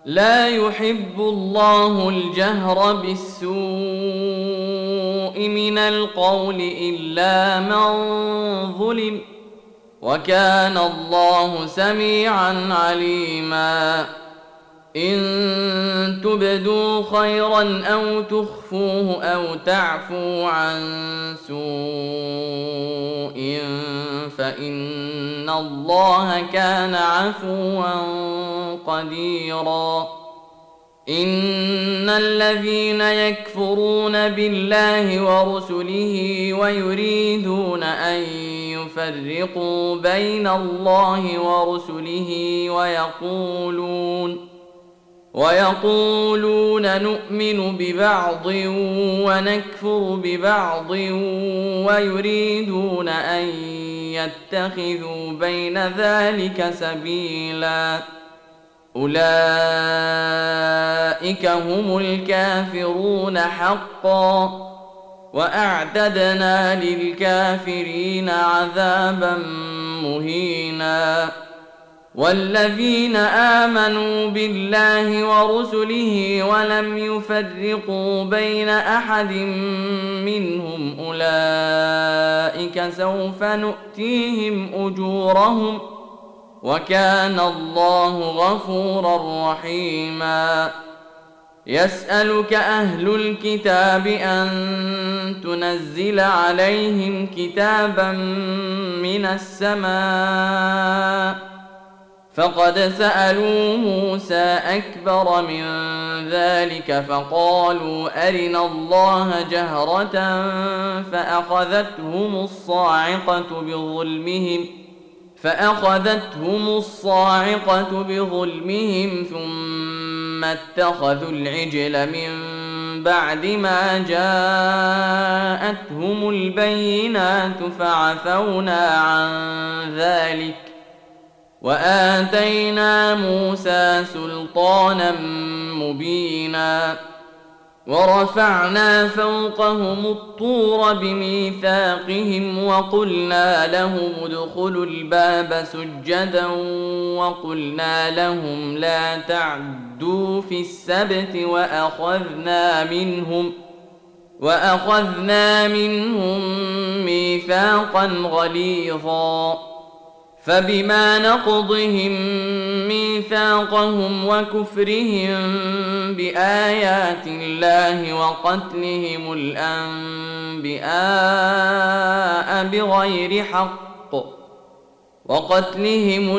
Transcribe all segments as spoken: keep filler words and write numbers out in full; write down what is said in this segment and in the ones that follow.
لا يحب الله الجهر بالسوء من القول إلا من ظلم، وكان الله سميعا عليما. إن تبدوا خيرا أو تخفوه أو تعفوا عن سوء فإن الله كان عفوا قديرا. إن الذين يكفرون بالله ورسله ويريدون أن يفرقوا بين الله ورسله ويقولون ويقولون نؤمن ببعض ونكفر ببعض ويريدون أن يتخذوا بين ذلك سبيلا، أولئك هم الكافرون حقا، وأعتدنا للكافرين عذابا مهينا. والذين آمنوا بالله ورسله ولم يفرقوا بين أحد منهم أولئك سوف نؤتيهم أجورهم، وكان الله غفورا رحيما. يسألك أهل الكتاب أن تنزل عليهم كتابا من السماء، فقد سألوا موسى أكبر من ذلك فقالوا أرنا الله جهرة فأخذتهم الصاعقة بظلمهم فأخذتهم الصاعقة بظلمهم ثم اتخذوا العجل من بعد ما جاءتهم البينات فعفونا عن ذلك، وآتينا موسى سلطانا مبينا. ورفعنا فوقهم الطور بميثاقهم وقلنا لهم ادخلوا الباب سجدا وقلنا لهم لا تعدوا في السبت وأخذنا منهم وأخذنا منهم ميثاقا غليظا. فبما نقضهم ميثاقهم وكفرهم بآيات الله وقتلهم الأنبياء بغير حق وقتلهم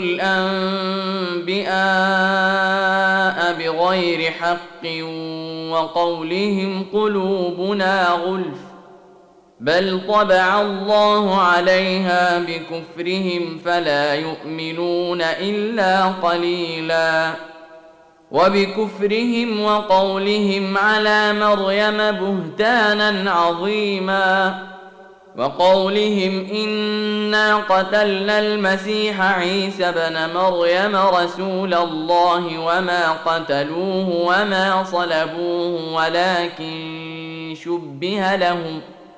الأنبياء بغير حق وقولهم قلوبنا غلف، بل طبع الله عليها بكفرهم فلا يؤمنون إلا قليلا. وبكفرهم وقولهم على مريم بهتانا عظيما، وقولهم إنا قتلنا المسيح عيسى بن مريم رسول الله وما قتلوه وما صلبوه ولكن شبه لهم،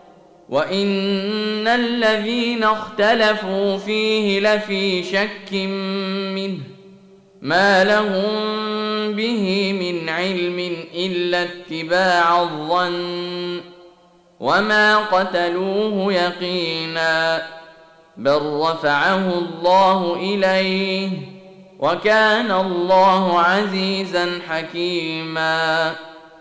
وإن الذين اختلفوا فيه لفي شك منه ما لهم به من علم إلا اتباع الظن، وما قتلوه يقينا، بل رفعه الله إليه، وكان الله عزيزا حكيما.